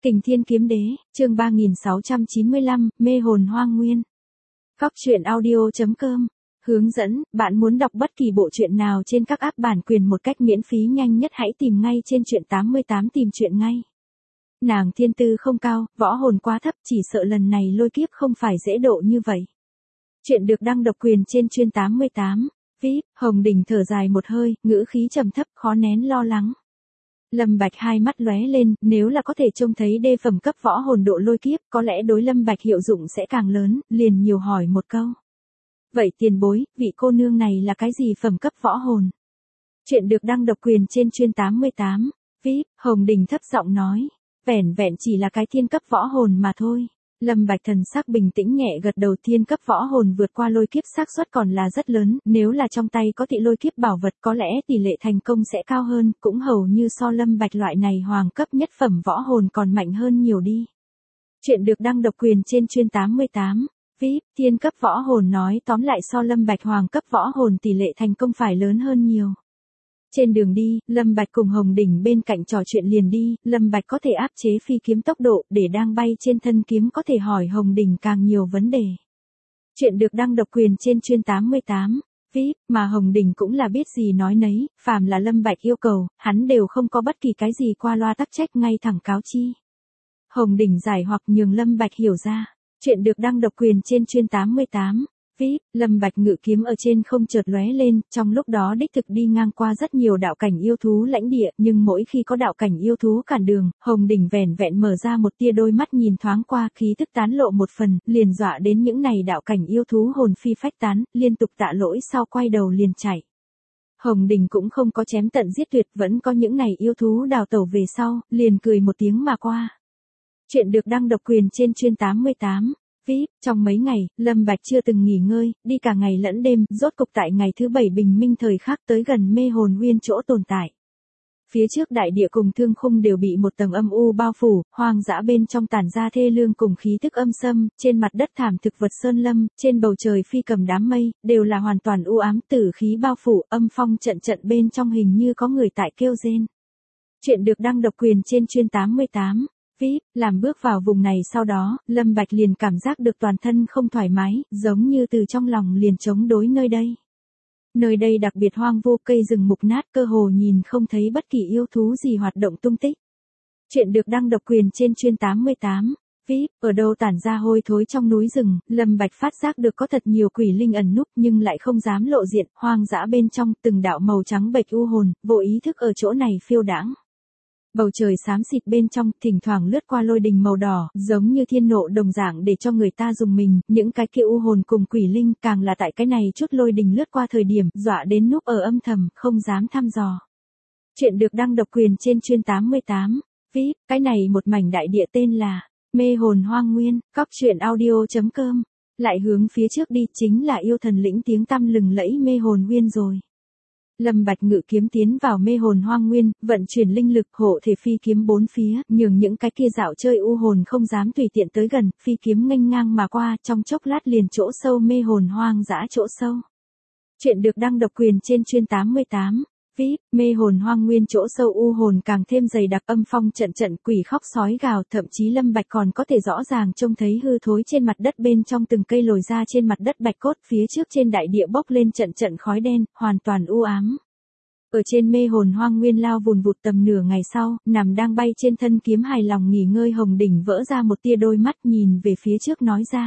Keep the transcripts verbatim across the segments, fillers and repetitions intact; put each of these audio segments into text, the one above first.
Kình Thiên Kiếm Đế, chương ba nghìn sáu trăm chín mươi lăm, Mê hồn hoang nguyên. Cóc truyện audio chấm com. Hướng dẫn, bạn muốn đọc bất kỳ bộ truyện nào trên các app bản quyền một cách miễn phí nhanh nhất hãy tìm ngay trên truyện tám mươi tám tìm truyện ngay. Nàng thiên tư không cao, võ hồn quá thấp, chỉ sợ lần này lôi kiếp không phải dễ độ như vậy. Chuyện được đăng độc quyền trên chuyên tám mươi tám. vê i pê, Hồng Đình thở dài một hơi, ngữ khí trầm thấp, khó nén lo lắng. Lâm Bạch hai mắt lóe lên, nếu là có thể trông thấy đê phẩm cấp võ hồn độ lôi kiếp, có lẽ đối Lâm Bạch hiệu dụng sẽ càng lớn, liền nhiều hỏi một câu. Vậy tiền bối, vị cô nương này là cái gì phẩm cấp võ hồn? Chuyện được đăng độc quyền trên chuyên tám mươi tám. vê i pê, Hồng Đình thấp giọng nói. Vẻn vẹn chỉ là cái thiên cấp võ hồn mà thôi. Lâm Bạch thần sắc bình tĩnh nhẹ gật đầu, thiên cấp võ hồn vượt qua lôi kiếp xác suất còn là rất lớn, nếu là trong tay có thị lôi kiếp bảo vật có lẽ tỷ lệ thành công sẽ cao hơn, cũng hầu như so Lâm Bạch loại này hoàng cấp nhất phẩm võ hồn còn mạnh hơn nhiều đi. Chuyện được đăng độc quyền trên chuyên tám mươi tám. vê i pê, thiên cấp võ hồn nói tóm lại so Lâm Bạch hoàng cấp võ hồn tỷ lệ thành công phải lớn hơn nhiều. Trên đường đi, Lâm Bạch cùng Hồng Đình bên cạnh trò chuyện liền đi, Lâm Bạch có thể áp chế phi kiếm tốc độ để đang bay trên thân kiếm có thể hỏi Hồng Đình càng nhiều vấn đề. Chuyện được đăng độc quyền trên chuyên tám mươi tám. vê i pê, mà Hồng Đình cũng là biết gì nói nấy, phàm là Lâm Bạch yêu cầu, hắn đều không có bất kỳ cái gì qua loa tắc trách ngay thẳng cáo chi. Hồng Đình giải hoặc nhường Lâm Bạch hiểu ra. Chuyện được đăng độc quyền trên chuyên tám mươi tám. vê i pê, Lâm Bạch ngự kiếm ở trên không chợt lóe lên, trong lúc đó đích thực đi ngang qua rất nhiều đạo cảnh yêu thú lãnh địa, nhưng mỗi khi có đạo cảnh yêu thú cản đường, Hồng Đình vẻn vẹn mở ra một tia đôi mắt nhìn thoáng qua, khí tức tán lộ một phần, liền dọa đến những này đạo cảnh yêu thú hồn phi phách tán, liên tục tạ lỗi sau quay đầu liền chạy. Hồng Đình cũng không có chém tận giết tuyệt, vẫn có những này yêu thú đào tẩu về sau, liền cười một tiếng mà qua. Chuyện được đăng độc quyền trên chuyên tám mươi tám. vê i pê, trong mấy ngày, Lâm Bạch chưa từng nghỉ ngơi, đi cả ngày lẫn đêm, rốt cục tại ngày thứ bảy bình minh thời khắc tới gần mê hồn nguyên chỗ tồn tại. Phía trước đại địa cùng thương khung đều bị một tầng âm u bao phủ, hoang dã bên trong tản ra thê lương cùng khí tức âm xâm, trên mặt đất thảm thực vật sơn lâm, trên bầu trời phi cầm đám mây, đều là hoàn toàn u ám tử khí bao phủ, âm phong trận trận bên trong hình như có người tại kêu rên. Chuyện được đăng độc quyền trên chuyên tám mươi tám. vê i pê, làm bước vào vùng này sau đó, Lâm Bạch liền cảm giác được toàn thân không thoải mái, giống như từ trong lòng liền chống đối nơi đây. Nơi đây đặc biệt hoang vu, cây rừng mục nát, cơ hồ nhìn không thấy bất kỳ yêu thú gì hoạt động tung tích. Chuyện được đăng độc quyền trên chuyên tám mươi tám. vê i pê, ở đâu tản ra hôi thối trong núi rừng, Lâm Bạch phát giác được có thật nhiều quỷ linh ẩn núp nhưng lại không dám lộ diện, hoang dã bên trong từng đạo màu trắng bệch u hồn, vô ý thức ở chỗ này phiêu đãng. Bầu trời xám xịt bên trong, thỉnh thoảng lướt qua lôi đình màu đỏ, giống như thiên nộ đồng dạng để cho người ta dùng mình, những cái kia u hồn cùng quỷ linh càng là tại cái này chút lôi đình lướt qua thời điểm, dọa đến núp ở âm thầm, không dám thăm dò. Chuyện được đăng độc quyền trên chuyên tám mươi tám. vê i pê, cái này một mảnh đại địa tên là Mê hồn hoang nguyên, cóc truyện audio chấm com. Lại hướng phía trước đi chính là yêu thần lĩnh tiếng tăm lừng lẫy mê hồn nguyên rồi. Lâm Bạch ngự kiếm tiến vào mê hồn hoang nguyên, vận chuyển linh lực hộ thể phi kiếm bốn phía, nhường những cái kia dạo chơi u hồn không dám tùy tiện tới gần, phi kiếm nghênh ngang mà qua, trong chốc lát liền chỗ sâu mê hồn hoang dã chỗ sâu. Chuyện được đăng độc quyền trên chuyên tám mươi tám. vê i pê, mê hồn hoang nguyên chỗ sâu u hồn càng thêm dày đặc, âm phong trận trận, quỷ khóc sói gào, thậm chí Lâm Bạch còn có thể rõ ràng trông thấy hư thối trên mặt đất bên trong từng cây lồi ra trên mặt đất bạch cốt, phía trước trên đại địa bốc lên trận trận khói đen, hoàn toàn u ám. Ở trên mê hồn hoang nguyên lao vùn vụt tầm nửa ngày sau, nằm đang bay trên thân kiếm hài lòng nghỉ ngơi Hồng Đình vỡ ra một tia đôi mắt nhìn về phía trước nói ra.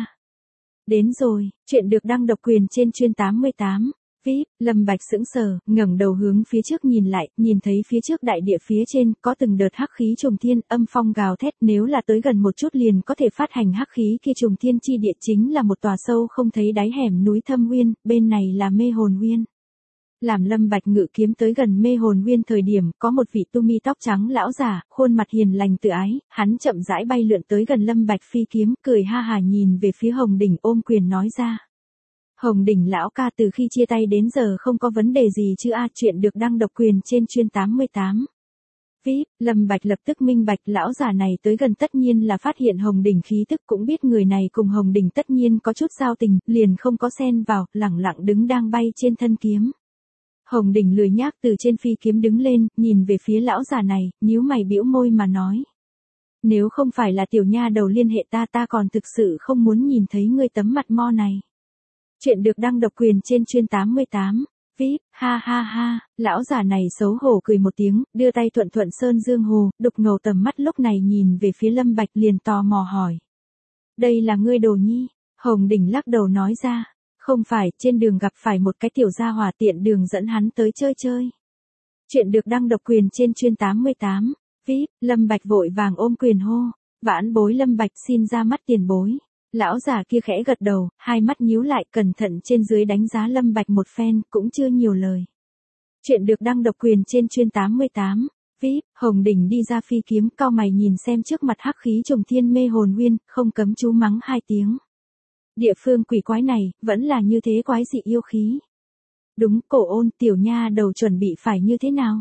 Đến rồi, chuyện được đăng độc quyền trên chuyên tám mươi tám. vê i pê, Lâm Bạch sững sờ, ngẩng đầu hướng phía trước nhìn lại, nhìn thấy phía trước đại địa phía trên, có từng đợt hắc khí trùng thiên, âm phong gào thét, nếu là tới gần một chút liền có thể phát hành hắc khí kia trùng thiên chi địa chính là một tòa sâu không thấy đáy hẻm núi thâm nguyên, bên này là mê hồn nguyên. Làm Lâm Bạch ngự kiếm tới gần mê hồn nguyên thời điểm, có một vị tu mi tóc trắng lão giả, khuôn mặt hiền lành tự ái, hắn chậm rãi bay lượn tới gần Lâm Bạch phi kiếm, cười ha hà nhìn về phía Hồng Đình ôm quyền nói ra. Hồng Đình lão ca, từ khi chia tay đến giờ không có vấn đề gì chứ a? Chuyện được đăng độc quyền trên chuyên tám mươi tám. vê i pê, Lâm Bạch lập tức minh bạch, lão giả này tới gần tất nhiên là phát hiện Hồng Đình khí tức, cũng biết người này cùng Hồng Đình tất nhiên có chút giao tình, liền không có xen vào, lẳng lặng đứng đang bay trên thân kiếm. Hồng Đình lười nhác từ trên phi kiếm đứng lên, nhìn về phía lão già này, nhíu mày bĩu môi mà nói. nếu không phải là tiểu nha đầu liên hệ ta ta còn thực sự không muốn nhìn thấy ngươi tấm mặt mo này. Chuyện được đăng độc quyền trên chuyên tám mươi tám. vê i pê, ha ha ha, lão già này xấu hổ cười một tiếng, đưa tay thuận thuận sơn dương hồ, đục ngầu tầm mắt lúc này nhìn về phía Lâm Bạch liền tò mò hỏi. Đây là ngươi đồ nhi, Hồng Đỉnh lắc đầu nói ra, không phải, trên đường gặp phải một cái tiểu gia hỏa tiện đường dẫn hắn tới chơi chơi. Chuyện được đăng độc quyền trên chuyên tám mươi tám. vê i pê, Lâm Bạch vội vàng ôm quyền hô, vãn bối Lâm Bạch xin ra mắt tiền bối. Lão già kia khẽ gật đầu, hai mắt nhíu lại cẩn thận trên dưới đánh giá Lâm Bạch một phen, cũng chưa nhiều lời. Chuyện được đăng độc quyền trên chuyên tám mươi tám. vê i pê, Hồng Đỉnh đi ra phi kiếm, cau mày nhìn xem trước mặt hắc khí trùng thiên mê hồn nguyên, không cấm chú mắng hai tiếng. Địa phương quỷ quái này, vẫn là như thế quái dị yêu khí. Đúng, Cổ Ôn, tiểu nha đầu chuẩn bị phải như thế nào?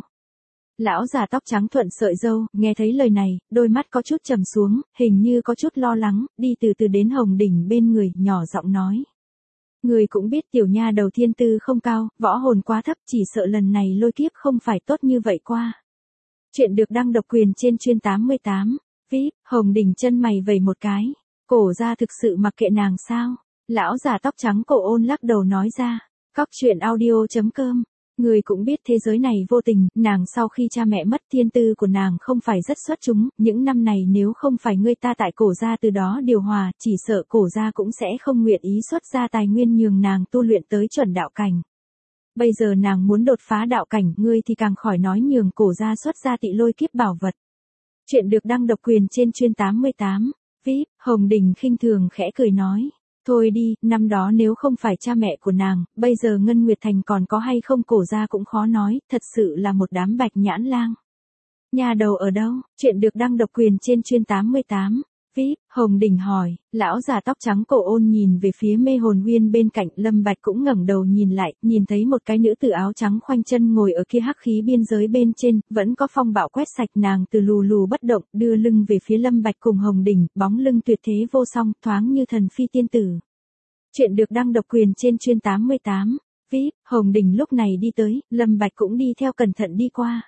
Lão già tóc trắng thuận sợi râu, nghe thấy lời này, đôi mắt có chút trầm xuống, hình như có chút lo lắng, đi từ từ đến Hồng Đỉnh bên người, nhỏ giọng nói. Người cũng biết tiểu nha đầu thiên tư không cao, võ hồn quá thấp, chỉ sợ lần này lôi kiếp không phải tốt như vậy qua. Chuyện được đăng độc quyền trên chuyên tám mươi tám. vê i pê, Hồng Đỉnh chân mày vẩy một cái. Cổ gia thực sự mặc kệ nàng sao? Lão già tóc trắng Cổ Ôn lắc đầu nói ra. Cóc truyện audio chấm com. Người cũng biết thế giới này vô tình, nàng sau khi cha mẹ mất thiên tư của nàng không phải rất xuất chúng, những năm này nếu không phải ngươi ta tại cổ gia từ đó điều hòa, chỉ sợ cổ gia cũng sẽ không nguyện ý xuất ra tài nguyên nhường nàng tu luyện tới chuẩn đạo cảnh. Bây giờ nàng muốn đột phá đạo cảnh, ngươi thì càng khỏi nói nhường cổ gia xuất ra tị lôi kiếp bảo vật. Chuyện được đăng độc quyền trên chuyên tám mươi tám. vê i pê, Hồng Đỉnh khinh thường khẽ cười nói. Thôi đi, năm đó nếu không phải cha mẹ của nàng, bây giờ Ngân Nguyệt Thành còn có hay không cổ gia cũng khó nói, thật sự là một đám bạch nhãn lang. Nhà đầu ở đâu? Chuyện được đăng độc quyền trên chuyên tám mươi tám. vê i pê, Hồng Đỉnh hỏi, lão già tóc trắng Cổ Ôn nhìn về phía mê hồn nguyên bên cạnh, Lâm Bạch cũng ngẩng đầu nhìn lại, nhìn thấy một cái nữ tử áo trắng khoanh chân ngồi ở kia hắc khí biên giới bên trên, vẫn có phong bạo quét sạch nàng từ lù lù bất động, đưa lưng về phía Lâm Bạch cùng Hồng Đỉnh, bóng lưng tuyệt thế vô song, thoáng như thần phi tiên tử. Chuyện được đăng độc quyền trên chuyên tám mươi tám. vê i pê, Hồng Đỉnh lúc này đi tới, Lâm Bạch cũng đi theo cẩn thận đi qua.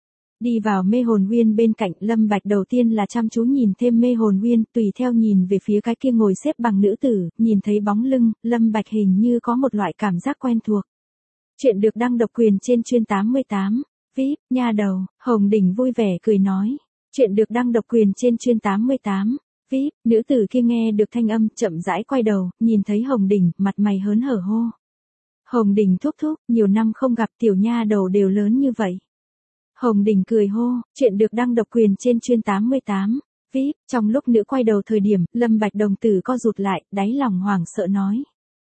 Đi vào mê hồn nguyên bên cạnh, Lâm Bạch đầu tiên là chăm chú nhìn thêm mê hồn nguyên, tùy theo nhìn về phía cái kia ngồi xếp bằng nữ tử, nhìn thấy bóng lưng, Lâm Bạch hình như có một loại cảm giác quen thuộc. Chuyện được đăng độc quyền trên chuyên tám mươi tám. vê i pê, nha đầu, Hồng Đỉnh vui vẻ cười nói. Chuyện được đăng độc quyền trên chuyên tám mươi tám. vê i pê, nữ tử kia nghe được thanh âm, chậm rãi quay đầu, nhìn thấy Hồng Đỉnh, mặt mày hớn hở hô. Hồng Đỉnh thúc thúc, nhiều năm không gặp tiểu nha đầu đều lớn như vậy. Hồng Đỉnh cười hô, chuyện được đăng độc quyền trên chuyên tám mươi tám. vê i pê, trong lúc nữ quay đầu thời điểm, Lâm Bạch đồng tử co rụt lại, đáy lòng hoảng sợ nói.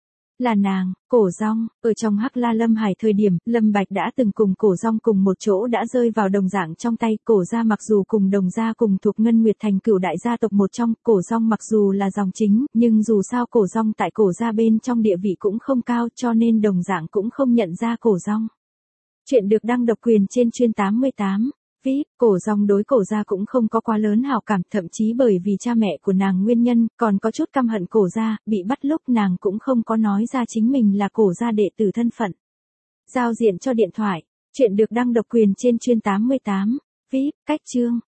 Là nàng, Cổ Dong, ở trong Hắc La Lâm Hải thời điểm, Lâm Bạch đã từng cùng Cổ Dong cùng một chỗ đã rơi vào đồng dạng trong tay, Cổ gia mặc dù cùng đồng gia cùng thuộc Ngân Nguyệt Thành cửu đại gia tộc một trong, Cổ Dong mặc dù là dòng chính, nhưng dù sao Cổ Dong tại Cổ gia bên trong địa vị cũng không cao, cho nên đồng dạng cũng không nhận ra Cổ Dong. Chuyện được đăng độc quyền trên chuyên tám mươi tám. vê i pê, Cổ Dong đối Cổ gia cũng không có quá lớn hảo cảm, thậm chí bởi vì cha mẹ của nàng nguyên nhân, còn có chút căm hận Cổ gia, bị bắt lúc nàng cũng không có nói ra chính mình là Cổ gia đệ tử thân phận. Giao diện cho điện thoại. Chuyện được đăng độc quyền trên chuyên tám mươi tám. vê i pê, cách chương.